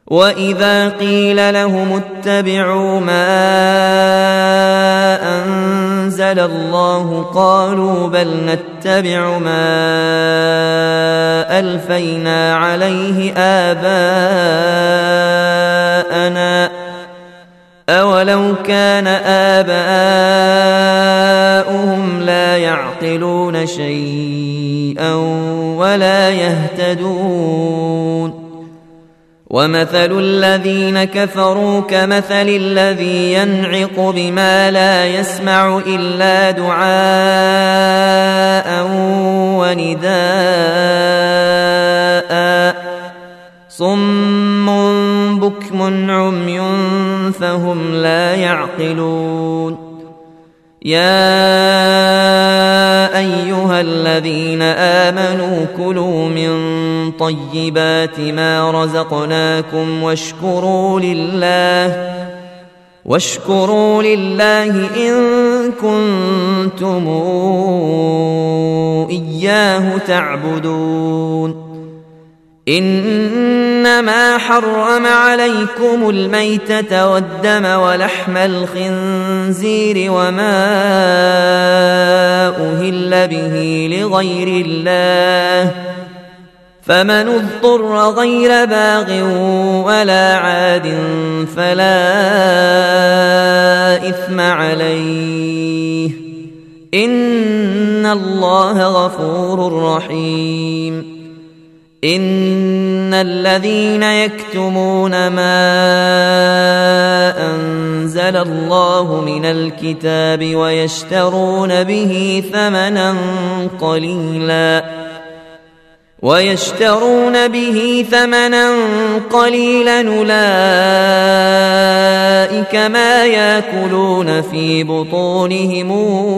وإذا قيل لهم اتبعوا ما أنزل الله قالوا بل نتبع ما ألفينا عليه آباءنا أولو كان آباؤهم لا يعقلون شيئا ولا يهتدون ومثل الذين كفروا كمثل الذي ينعق بما لا يسمع إلا دعاء ونداء صم بكم عمي فهم لا يعقلون يا أيها الذين آمنوا كلوا من طيبات ما رزقناكم واشكروا لله إن كنتم إياه تعبدون إنما حرم عليكم الميتة والدم ولحم الخنزير وما أهل به لغير الله فمن اضطر غير باغ ولا عاد فلا إثم عليه إن الله غفور رحيم إن الذين يكتمون ما أنزل الله من الكتاب ويشترون به ثمنا قليلا أولئك ما يأكلون في بطونهم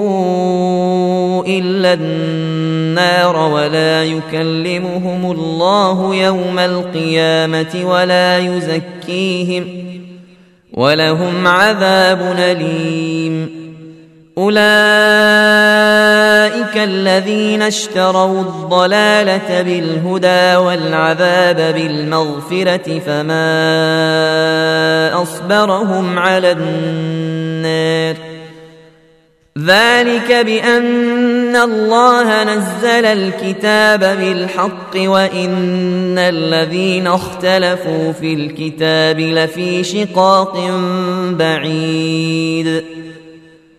إلا النار ولا يكلمهم الله يوم القيامة ولا يزكيهم ولهم عذاب أليم أولئك الذين اشتروا الضلالة بالهدى والعذاب بالمغفرة فما أصبرهم على النار ذلك بأن الله نزل الكتاب بالحق وإن الذين اختلفوا في الكتاب لفي شقاق بعيد